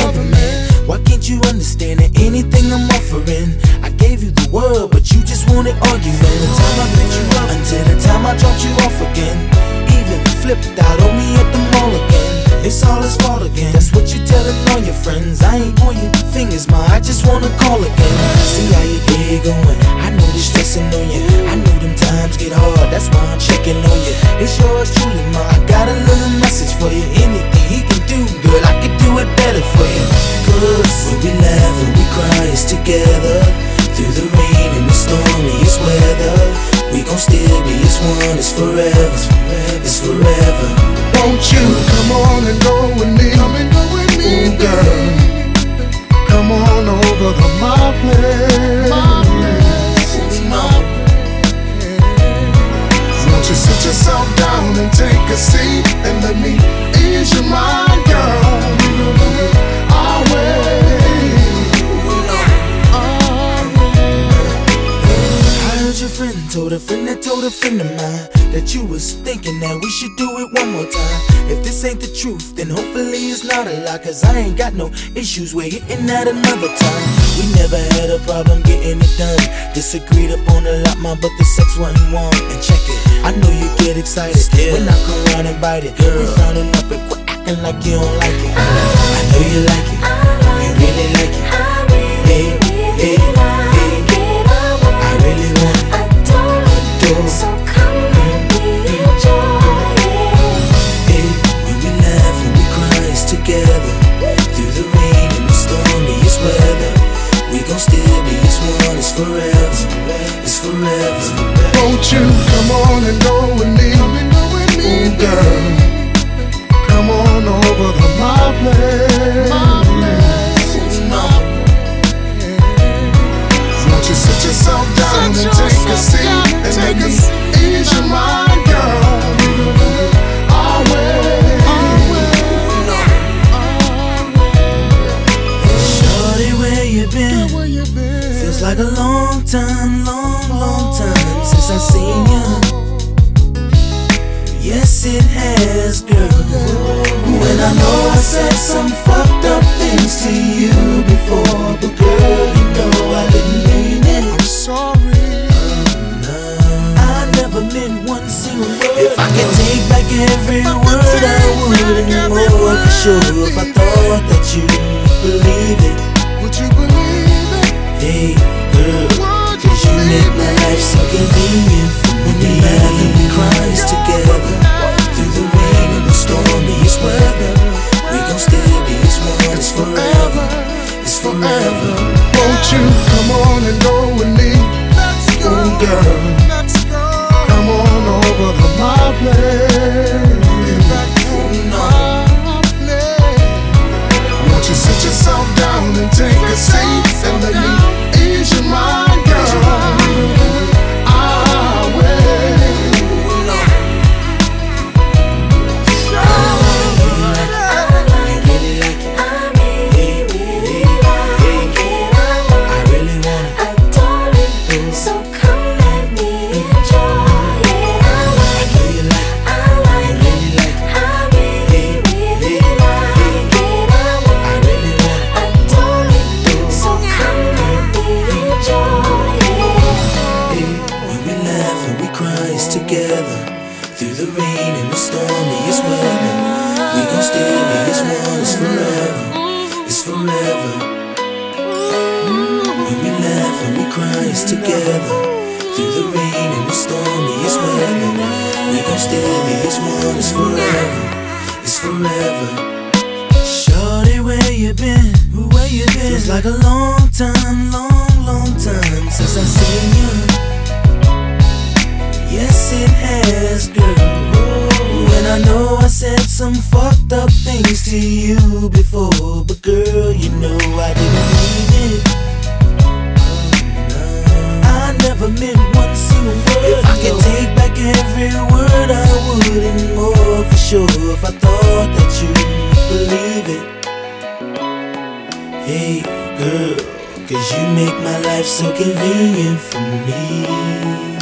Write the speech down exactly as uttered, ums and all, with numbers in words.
another man. Why can't you understand that anything I'm offering? I gave you the world, but you just wanted argument. From the time I picked you up until the time I dropped you off again. Even flipped out on me at the mall again. It's all his fault again. That's what you telling all your friends. I ain't pointing fingers, ma, I just wanna call again. See how your day going, I know this stressing on you. I know them times get hard, that's why I'm checking on you. It's yours truly, ma, I got a little message for you. Anything he can do, girl, I could do it better for you. Cause when we laugh and we cry, it's together. Through the rain and the stormiest weather, we gon' still be as one, it's forever, it's forever. Won't you come on and go with me? Come and go with me, ooh, girl. Come on over to my place. My place, my place. Won't you sit yourself down and take a seat and let me ease your mind, girl? Our way. Your friend told a friend that told a friend of mine that you was thinking that we should do it one more time. If this ain't the truth, then hopefully it's not a lie. Cause I ain't got no issues with hitting that another time. We never had a problem getting it done. Disagreed upon a lot, ma, but the sex wasn't warm. And check it, I know you get excited Still. when I come round and bite it. Girl, we frowning up and quit acting like you don't like it. I know you like it, you really like it. Hey, hey, hey, I really want it. So come let me enjoy it. Hey, when we laugh and we cry, it's together. Through the rain and the stormiest weather, we gon' still be as one, it's forever, it's forever. Won't you come on and go with me? Come and go with me, ooh, girl. Come on over to my place. My place, my place. Won't you sit yourself down sit and take a seat? And take me ease your mind, girl. Our way, our way, our way. Shorty, where you been? Where you been? Feels like a long time, long, long time since I seen you. Yes, it has, girl. When I know I said some fucked up things to you before, but girl, you know I didn't mean it. I'm sorry. Meant one single word. If I could take back every word, I wouldn't more for sure. If I thought that you believe it, would you believe it? Hey girl, cause you make my life so convenient for me. When we laugh and we cry, it's together. Through the rain and the stormiest weather, we gon' still be as one. It's forever, it's forever. Won't you come on and go with me? Let's go, ooh, girl. Let's go. Come on over to my place. My place. Won't you sit yourself down and take a seat and let me ease your mind, girl? Our way. Together, through the rain and the stormiest weather, we gon' still be as one, it's forever, it's forever. When we laugh and we cry, it's together. Through the rain and the stormiest weather, we gon' still be as one, it's forever, it's forever. Shorty, where you been? Where you been? Feels like a long time, long, long time since I seen you. Yes, it has, girl. When I know I said some fucked up things to you before, but girl, you know I didn't mean it. I never meant one single word. If I could take back every word, I wouldn't more for sure. If I thought that you believe it. Hey, girl, cause you make my life so convenient for me.